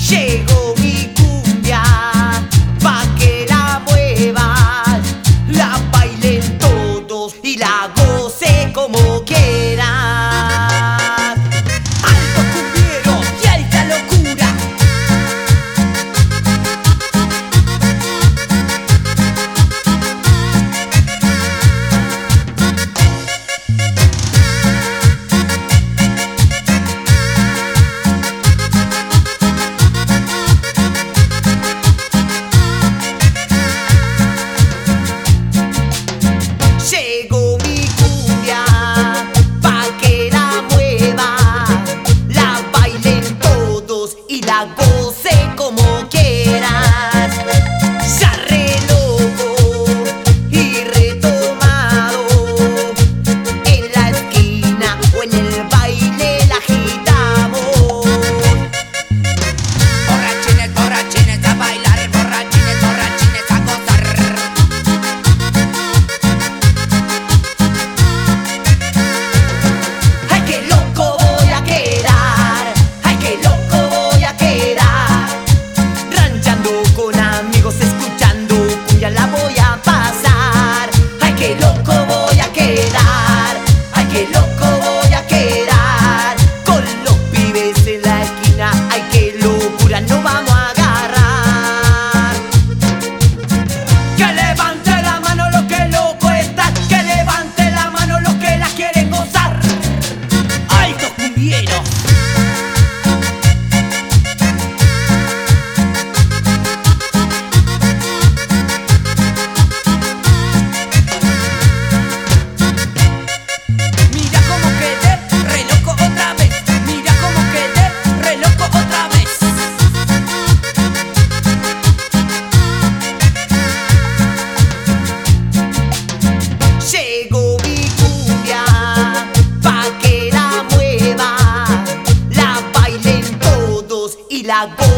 Llegó mi cumbia, pa' que la muevan, la bailen todos y la gocen como quieran. Alto cumbiero y alta locura. Llegó mi cumbia, pa' que la mueva, la bailen todos y la gocen como quieras. Ya re loco y retomado, en la esquina o en el baile la agitamos. Borrachines, borrachines a bailar, borrachines, borrachines a gozar. Ay, qué loco voy a quedar, ay, qué loco voy a quedar. Ranchando con amigos, escuchando cumbia la voy a pasar. Ay, qué loco voy a quedar, ay, qué loco voy a quedar. Con los pibes en la esquina, ay, qué locura nos vamos a agarrar. Que levante la mano los que loco están, que levante la mano los que la quieren gozar. ¡Altos cumbieros! Mira cómo quedé, re loco otra vez. Mira cómo quedé, re loco otra vez. Llegó mi cumbia, pa' que la mueva, la bailen todos y la gocen.